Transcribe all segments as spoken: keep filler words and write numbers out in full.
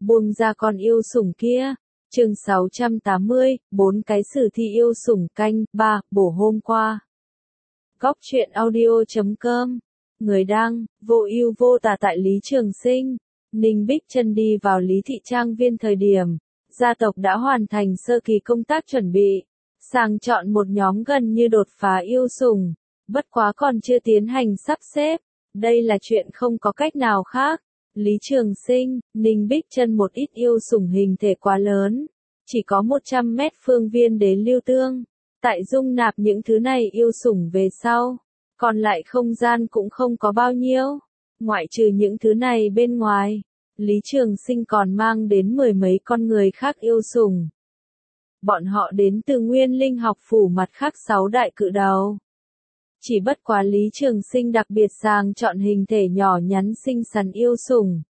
Buông ra con yêu sủng kia. Chương sáu trăm tám mươi, bốn cái sử thi yêu sủng canh ba, bổ hôm qua. Góc truyện audio chấm com. Người đăng, vô ưu vô tà tại Lý Trường Sinh. Ninh Bích Chân đi vào Lý Thị Trang Viên thời điểm, gia tộc đã hoàn thành sơ kỳ công tác chuẩn bị, sàng chọn một nhóm gần như đột phá yêu sủng, bất quá còn chưa tiến hành sắp xếp. Đây là chuyện không có cách nào khác. Lý Trường Sinh, Ninh Bích Chân một ít yêu sủng hình thể quá lớn, chỉ có một trăm mét phương viên đến lưu tương. Tại dung nạp những thứ này yêu sủng về sau, còn lại không gian cũng không có bao nhiêu. Ngoại trừ những thứ này bên ngoài, Lý Trường Sinh còn mang đến mười mấy con người khác yêu sủng. Bọn họ đến từ Nguyên Linh học phủ mặt khác sáu đại cự đầu. Chỉ bất quá Lý Trường Sinh đặc biệt sàng chọn hình thể nhỏ nhắn xinh xắn yêu sủng.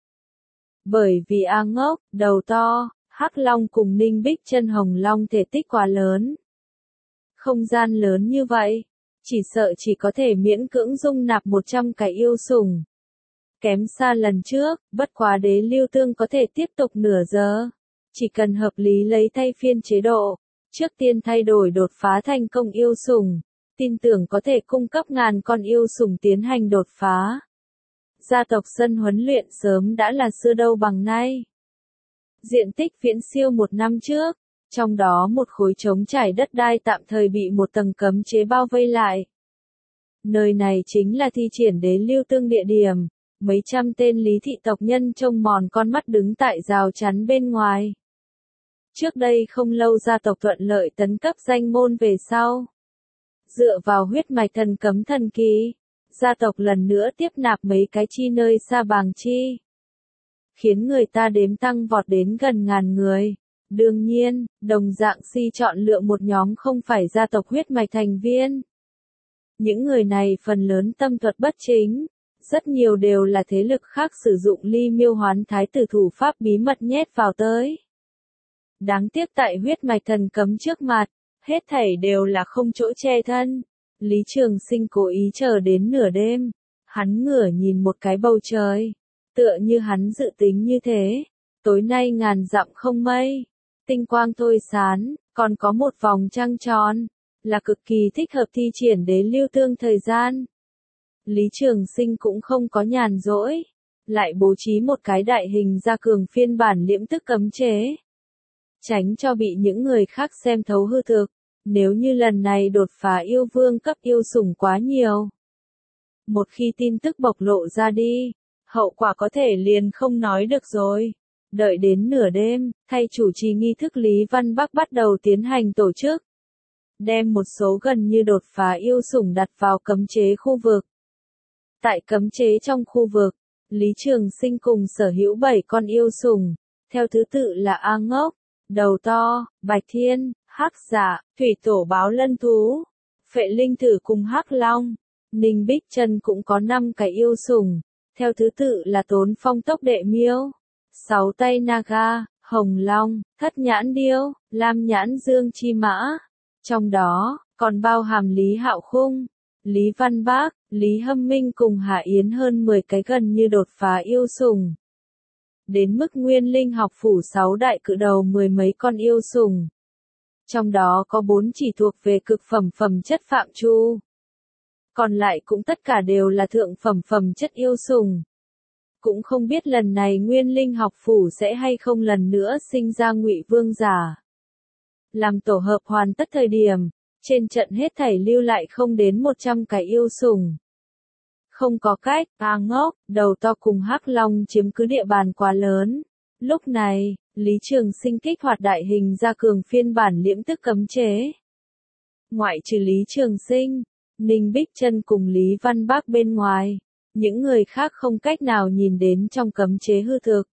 Bởi vì A Ngốc, đầu to, Hắc Long cùng Ninh Bích Chân Hồng Long thể tích quá lớn. Không gian lớn như vậy, chỉ sợ chỉ có thể miễn cưỡng dung nạp một trăm cái yêu sủng. Kém xa lần trước, bất quá đế lưu tương có thể tiếp tục nửa giờ. Chỉ cần hợp lý lấy thay phiên chế độ, trước tiên thay đổi đột phá thành công yêu sủng, tin tưởng có thể cung cấp ngàn con yêu sủng tiến hành đột phá. Gia tộc sân huấn luyện sớm đã là xưa đâu bằng nay. Diện tích viễn siêu một năm trước, trong đó một khối trống trải đất đai tạm thời bị một tầng cấm chế bao vây lại. Nơi này chính là thi triển đế lưu tương địa điểm, mấy trăm tên Lý thị tộc nhân trông mòn con mắt đứng tại rào chắn bên ngoài. Trước đây không lâu gia tộc thuận lợi tấn cấp danh môn về sau. Dựa vào huyết mạch thần cấm thần kỳ, gia tộc lần nữa tiếp nạp mấy cái chi nơi xa bàng chi, khiến người ta đếm tăng vọt đến gần ngàn người. Đương nhiên, đồng dạng si chọn lựa một nhóm không phải gia tộc huyết mạch thành viên. Những người này phần lớn tâm thuật bất chính, rất nhiều đều là thế lực khác sử dụng ly miêu hoán thái tử thủ pháp bí mật nhét vào tới. Đáng tiếc tại huyết mạch thần cấm trước mặt, hết thảy đều là không chỗ che thân. Lý Trường Sinh cố ý chờ đến nửa đêm, hắn ngửa nhìn một cái bầu trời, tựa như hắn dự tính như thế, tối nay ngàn dặm không mây, tinh quang thôi sán, còn có một vòng trăng tròn, là cực kỳ thích hợp thi triển đế lưu tương thời gian. Lý Trường Sinh cũng không có nhàn rỗi, lại bố trí một cái đại hình gia cường phiên bản liễm tức cấm chế, tránh cho bị những người khác xem thấu hư thực. Nếu như lần này đột phá yêu vương cấp yêu sủng quá nhiều, một khi tin tức bộc lộ ra đi, hậu quả có thể liền không nói được rồi. Đợi đến nửa đêm, thay chủ trì nghi thức Lý Văn Bắc bắt đầu tiến hành tổ chức, đem một số gần như đột phá yêu sủng đặt vào cấm chế khu vực. Tại cấm chế trong khu vực, Lý Trường Sinh cùng sở hữu bảy con yêu sủng, theo thứ tự là A Ngốc, đầu to, Bạch Thiên, Hắc Dạ, Thủy Tổ Báo Lân Thú, Phệ Linh Thử cùng Hắc Long. Ninh Bích Chân cũng có năm cái yêu sủng, theo thứ tự là Tốn Phong Tốc Đệ Miêu, Sáu Tay Naga, Hồng Long, Thất Nhãn Điêu, Lam Nhãn Dương Chi Mã. Trong đó, còn bao hàm Lý Hạo Khung, Lý Văn Bác, Lý Hâm Minh cùng Hạ Yến hơn mười cái gần như đột phá yêu sủng. Đến mức Nguyên Linh học phủ sáu đại cự đầu mười mấy con yêu sủng. Trong đó có bốn chỉ thuộc về cực phẩm phẩm chất phạm chu. Còn lại cũng tất cả đều là thượng phẩm phẩm chất yêu sủng. Cũng không biết lần này Nguyên Linh học phủ sẽ hay không lần nữa sinh ra Ngụy Vương giả. Làm tổ hợp hoàn tất thời điểm, trên trận hết thảy lưu lại không đến một trăm cái yêu sủng. Không có cách, A Ngốc, đầu to cùng Hắc Long chiếm cứ địa bàn quá lớn. Lúc này, Lý Trường Sinh kích hoạt đại hình gia cường phiên bản liễm tức cấm chế. Ngoại trừ Lý Trường Sinh, Ninh Bích Chân cùng Lý Văn Bác bên ngoài, những người khác không cách nào nhìn đến trong cấm chế hư thực.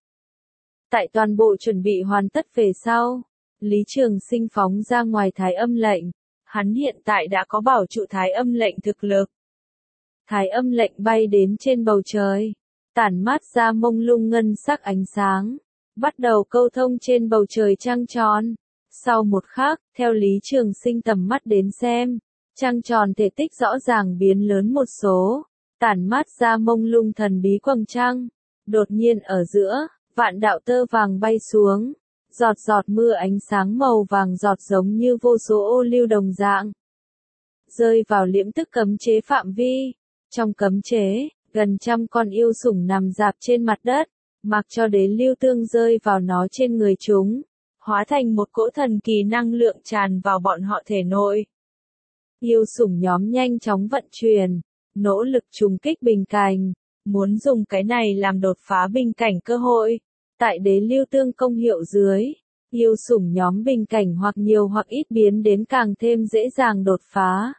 Tại toàn bộ chuẩn bị hoàn tất về sau, Lý Trường Sinh phóng ra ngoài thái âm lệnh. Hắn hiện tại đã có bảo trụ thái âm lệnh thực lực. Thái âm lệnh bay đến trên bầu trời, tản mát ra mông lung ngân sắc ánh sáng, bắt đầu câu thông trên bầu trời trăng tròn. Sau một khắc, theo Lý Trường Sinh tầm mắt đến xem, trăng tròn thể tích rõ ràng biến lớn một số, tản mát ra mông lung thần bí quầng trăng. Đột nhiên ở giữa, Vạn đạo tơ vàng bay xuống, giọt giọt mưa ánh sáng màu vàng giọt giống như vô số ô lưu đồng dạng. Rơi vào liễm tức cấm chế phạm vi. Trong cấm chế, gần trăm con yêu sủng nằm rạp trên mặt đất, mặc cho đế lưu tương rơi vào nó trên người chúng, hóa thành một cỗ thần kỳ năng lượng tràn vào bọn họ thể nội. Yêu sủng nhóm nhanh chóng vận chuyển, nỗ lực trùng kích bình cảnh, muốn dùng cái này làm đột phá bình cảnh cơ hội. Tại đế lưu tương công hiệu dưới, yêu sủng nhóm bình cảnh hoặc nhiều hoặc ít biến đến càng thêm dễ dàng đột phá.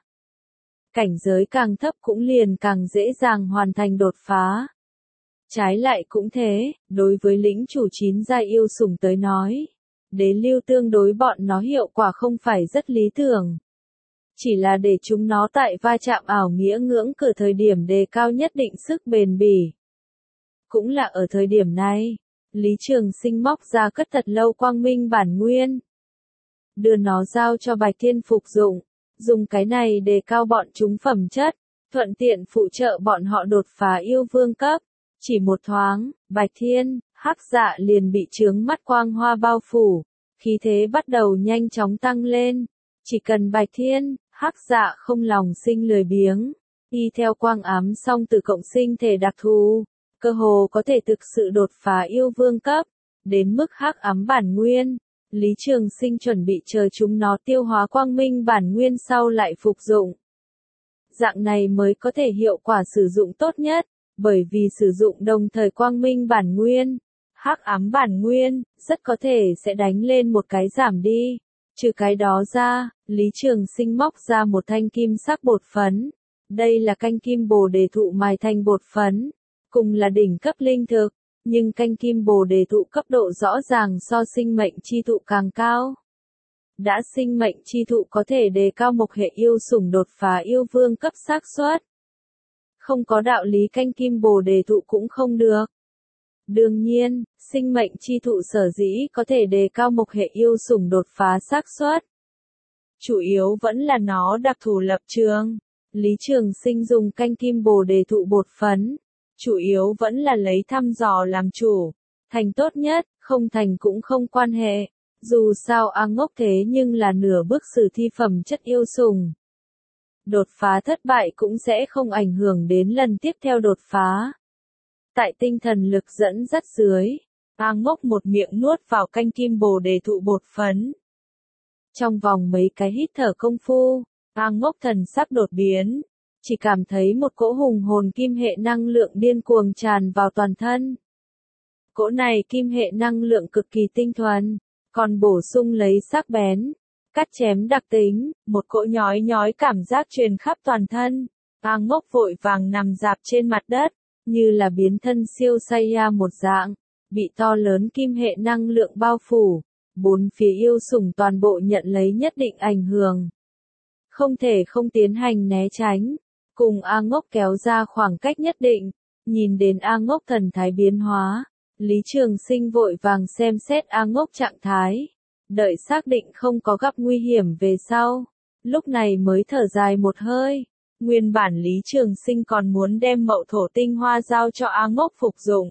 Cảnh giới càng thấp cũng liền càng dễ dàng hoàn thành đột phá. Trái lại cũng thế, đối với lĩnh chủ chín giai yêu sủng tới nói, đế lưu tương đối bọn nó hiệu quả không phải rất lý tưởng. Chỉ là để chúng nó tại va chạm ảo nghĩa ngưỡng cửa thời điểm đề cao nhất định sức bền bỉ. Cũng là ở thời điểm này, Lý Trường Sinh móc ra cất thật lâu quang minh bản nguyên. Đưa nó giao cho Bạch Thiên phục dụng, dùng cái này đề cao bọn chúng phẩm chất, thuận tiện phụ trợ bọn họ đột phá yêu vương cấp. Chỉ một thoáng, Bạch Thiên, Hắc Dạ liền bị chướng mắt quang hoa bao phủ, khí thế bắt đầu nhanh chóng tăng lên. Chỉ cần Bạch Thiên, Hắc Dạ không lòng sinh lười biếng, y theo quang ám song từ cộng sinh thể đặc thù, cơ hồ có thể thực sự đột phá yêu vương cấp, đến mức hắc ám bản nguyên. Lý Trường Sinh chuẩn bị chờ chúng nó tiêu hóa quang minh bản nguyên sau lại phục dụng. Dạng này mới có thể hiệu quả sử dụng tốt nhất, bởi vì sử dụng đồng thời quang minh bản nguyên, hắc ám bản nguyên, rất có thể sẽ đánh lên một cái giảm đi. Trừ cái đó ra, Lý Trường Sinh móc ra một thanh kim sắc bột phấn. Đây là canh kim bồ đề thụ mài thành bột phấn, cùng là đỉnh cấp linh thực, nhưng canh kim bồ đề thụ cấp độ rõ ràng so sinh mệnh chi thụ càng cao. Đã sinh mệnh chi thụ có thể đề cao mộc hệ yêu sủng đột phá yêu vương cấp xác suất. Không có đạo lý canh kim bồ đề thụ cũng không được. Đương nhiên, sinh mệnh chi thụ sở dĩ có thể đề cao mộc hệ yêu sủng đột phá xác suất. Chủ yếu vẫn là nó đặc thù lập trường. Lý Trường Sinh dùng canh kim bồ đề thụ bột phấn, chủ yếu vẫn là lấy thăm dò làm chủ. Thành tốt nhất, không thành cũng không quan hệ. Dù sao A Ngốc thế nhưng là nửa bước sử thi phẩm chất yêu sủng. Đột phá thất bại cũng sẽ không ảnh hưởng đến lần tiếp theo đột phá. Tại tinh thần lực dẫn dắt dưới, A Ngốc một miệng nuốt vào canh kim bồ đề thụ bột phấn. Trong vòng mấy cái hít thở công phu, A Ngốc thần sắc đột biến, chỉ cảm thấy một cỗ hùng hồn kim hệ năng lượng điên cuồng tràn vào toàn thân. Cỗ này kim hệ năng lượng cực kỳ tinh thuần, còn bổ sung lấy sắc bén, cắt chém đặc tính, một cỗ nhói nhói cảm giác truyền khắp toàn thân. A Ngốc vội vàng nằm rạp trên mặt đất, như là biến thân siêu Saiya một dạng, bị to lớn kim hệ năng lượng bao phủ, bốn phía yêu sủng toàn bộ nhận lấy nhất định ảnh hưởng. Không thể không tiến hành né tránh, cùng A Ngốc kéo ra khoảng cách nhất định, nhìn đến A Ngốc thần thái biến hóa, Lý Trường Sinh vội vàng xem xét A Ngốc trạng thái, đợi xác định không có gặp nguy hiểm về sau, lúc này mới thở dài một hơi. Nguyên bản Lý Trường Sinh còn muốn đem mậu thổ tinh hoa giao cho A Ngốc phục dụng,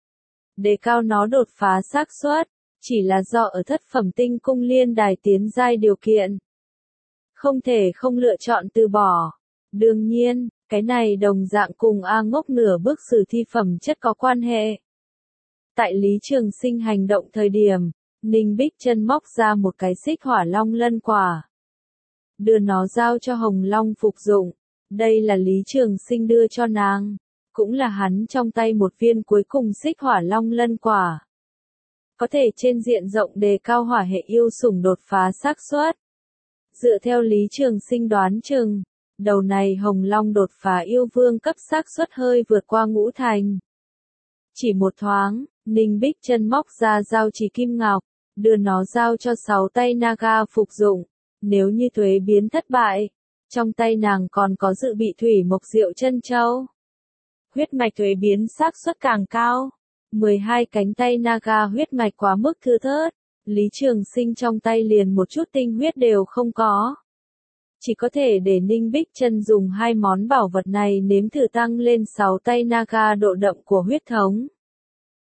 đề cao nó đột phá xác suất, chỉ là do ở thất phẩm tinh cung liên đài tiến giai điều kiện. Không thể không lựa chọn từ bỏ. Đương nhiên, cái này đồng dạng cùng A Ngốc nửa bước sử thi phẩm chất có quan hệ. Tại Lý Trường Sinh hành động thời điểm, Ninh Bích Chân móc ra một cái xích hỏa long lân quả, đưa nó giao cho Hồng Long phục dụng. Đây là Lý Trường Sinh đưa cho nàng, cũng là hắn trong tay một viên cuối cùng xích hỏa long lân quả. Có thể trên diện rộng đề cao hỏa hệ yêu sủng đột phá xác suất. Dựa theo Lý Trường Sinh đoán chừng, đầu này Hồng Long đột phá yêu vương cấp xác suất hơi vượt qua ngũ thành. Chỉ một thoáng, Ninh Bích Chân móc ra giao trì kim ngọc, đưa nó giao cho sáu tay Naga phục dụng. Nếu như thuế biến thất bại, trong tay nàng còn có dự bị thủy mộc diệu chân châu. Huyết mạch thuế biến xác suất càng cao. mười hai cánh tay Naga huyết mạch quá mức thưa thớt, Lý Trường Sinh trong tay liền một chút tinh huyết đều không có. Chỉ có thể để Ninh Bích Chân dùng hai món bảo vật này nếm thử tăng lên sáu tay Naga độ đậm của huyết thống.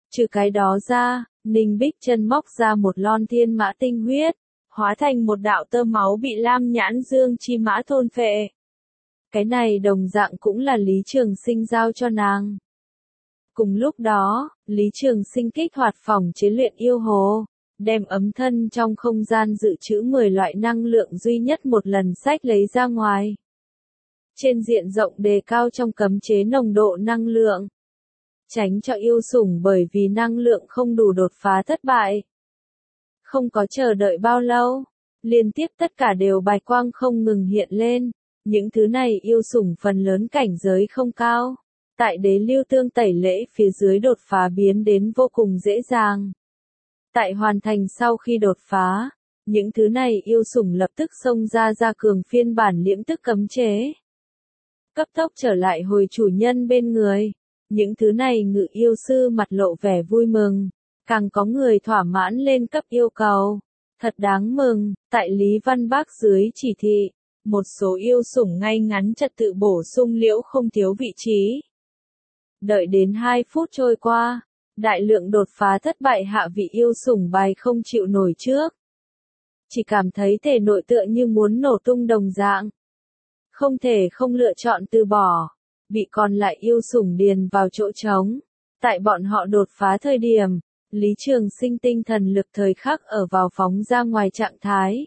Trừ cái đó ra, Ninh Bích Chân móc ra một lon thiên mã tinh huyết, hóa thành một đạo tơ máu bị Lam Nhãn Dương Chi Mã thôn phệ. Cái này đồng dạng cũng là Lý Trường Sinh giao cho nàng. Cùng lúc đó, Lý Trường Sinh kích hoạt phòng chế luyện yêu hồ, đem ấm thân trong không gian dự trữ mười loại năng lượng duy nhất một lần sách lấy ra ngoài. Trên diện rộng đề cao trong cấm chế nồng độ năng lượng. Tránh cho yêu sủng bởi vì năng lượng không đủ đột phá thất bại. Không có chờ đợi bao lâu, liên tiếp tất cả đều bạch quang không ngừng hiện lên. Những thứ này yêu sủng phần lớn cảnh giới không cao. Tại đế lưu tương tẩy lễ phía dưới đột phá biến đến vô cùng dễ dàng. Tại hoàn thành sau khi đột phá, những thứ này yêu sủng lập tức xông ra ra cường phiên bản liễm tức cấm chế. Cấp tốc trở lại hồi chủ nhân bên người. Những thứ này ngự yêu sư mặt lộ vẻ vui mừng. Càng có người thỏa mãn lên cấp yêu cầu. Thật đáng mừng, tại Lý Văn Bác dưới chỉ thị, một số yêu sủng ngay ngắn trật tự bổ sung liễu không thiếu vị trí. Đợi đến hai phút trôi qua, đại lượng đột phá thất bại hạ vị yêu sủng bài không chịu nổi trước. Chỉ cảm thấy thể nội tựa như muốn nổ tung đồng dạng. Không thể không lựa chọn từ bỏ, bị còn lại yêu sủng điền vào chỗ trống. Tại bọn họ đột phá thời điểm, Lý Trường Sinh tinh thần lực thời khắc ở vào phóng ra ngoài trạng thái.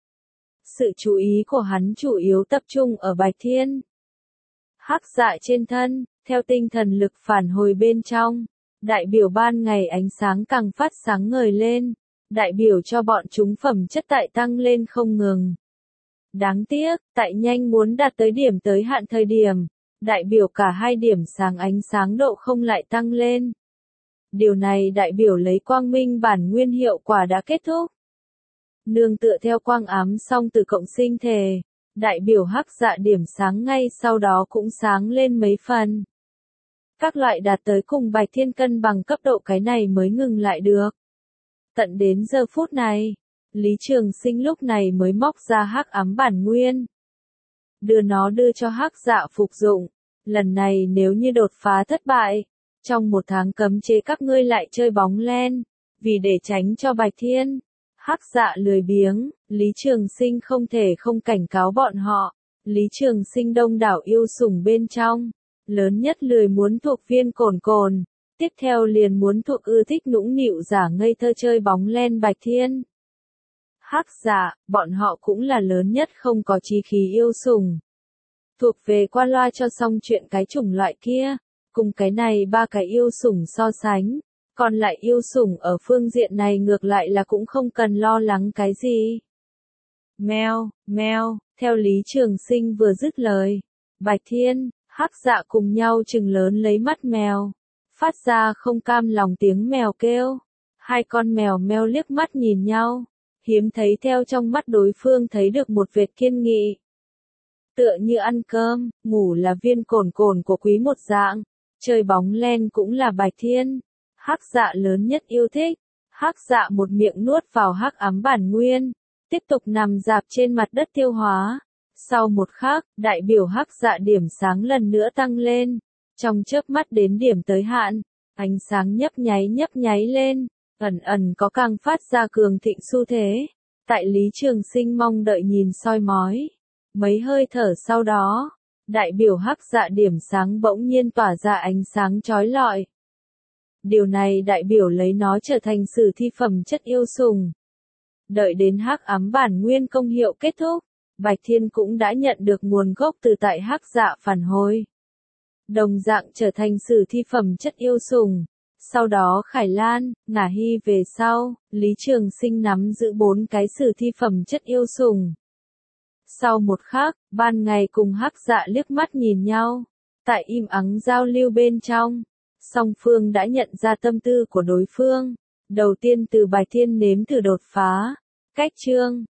Sự chú ý của hắn chủ yếu tập trung ở Bạch Thiên. Hắc dạ trên thân, theo tinh thần lực phản hồi bên trong, đại biểu ban ngày ánh sáng càng phát sáng ngời lên, đại biểu cho bọn chúng phẩm chất tại tăng lên không ngừng. Đáng tiếc, tại nhanh muốn đạt tới điểm tới hạn thời điểm, đại biểu cả hai điểm sáng ánh sáng độ không lại tăng lên. Điều này đại biểu lấy quang minh bản nguyên hiệu quả đã kết thúc. Nương tựa theo quang ám song từ cộng sinh thể, đại biểu hắc dạ điểm sáng ngay sau đó cũng sáng lên mấy phần. Các loại đạt tới cùng Bạch Thiên cân bằng cấp độ cái này mới ngừng lại được. Tận đến giờ phút này, Lý Trường Sinh lúc này mới móc ra hắc ám bản nguyên. Đưa nó đưa cho hắc dạ phục dụng. Lần này nếu như đột phá thất bại, trong một tháng cấm chế các ngươi lại chơi bóng len, vì để tránh cho Bạch Thiên. Hắc dạ lười biếng, Lý Trường Sinh không thể không cảnh cáo bọn họ. Lý Trường Sinh đông đảo yêu sủng bên trong, lớn nhất lười muốn thuộc Viên Cồn Cồn, tiếp theo liền muốn thuộc ưa thích nũng nịu giả ngây thơ chơi bóng len Bạch Thiên. Hắc dạ, bọn họ cũng là lớn nhất không có chí khí yêu sủng. Thuộc về qua loa cho xong chuyện cái chủng loại kia, cùng cái này ba cái yêu sủng so sánh. Còn lại yêu sủng ở phương diện này ngược lại là cũng không cần lo lắng cái gì. Mèo, mèo, theo Lý Trường Sinh vừa dứt lời, Bạch Thiên, hắc dạ cùng nhau trừng lớn lấy mắt mèo, phát ra không cam lòng tiếng mèo kêu. Hai con mèo meo liếc mắt nhìn nhau, hiếm thấy theo trong mắt đối phương thấy được một vệt kiên nghị. Tựa như ăn cơm, ngủ là Viên Cồn Cồn của quý một dạng, chơi bóng len cũng là Bạch Thiên. Hắc dạ lớn nhất yêu thích. Hắc dạ một miệng nuốt vào hắc ám bản nguyên, tiếp tục nằm dạp trên mặt đất tiêu hóa. Sau một khắc, đại biểu hắc dạ điểm sáng lần nữa tăng lên. Trong chớp mắt đến điểm tới hạn, ánh sáng nhấp nháy nhấp nháy lên, ẩn ẩn có càng phát ra cường thịnh xu thế. Tại Lý Trường Sinh mong đợi nhìn soi mói. Mấy hơi thở sau đó, đại biểu hắc dạ điểm sáng bỗng nhiên tỏa ra ánh sáng chói lọi. Điều này đại biểu lấy nó trở thành sử thi phẩm chất yêu sủng. Đợi đến hắc ám bản nguyên công hiệu kết thúc, Bạch Thiên cũng đã nhận được nguồn gốc từ tại hắc dạ phản hồi. Đồng dạng trở thành sử thi phẩm chất yêu sủng. Sau đó Khải Lan, Ngả Hy về sau, Lý Trường Sinh nắm giữ bốn cái sử thi phẩm chất yêu sủng. Sau một khắc, ban ngày cùng hắc dạ liếc mắt nhìn nhau, tại im ắng giao lưu bên trong. Song phương đã nhận ra tâm tư của đối phương. Đầu tiên từ Bạch Thiên nếm thử đột phá. Cách chương,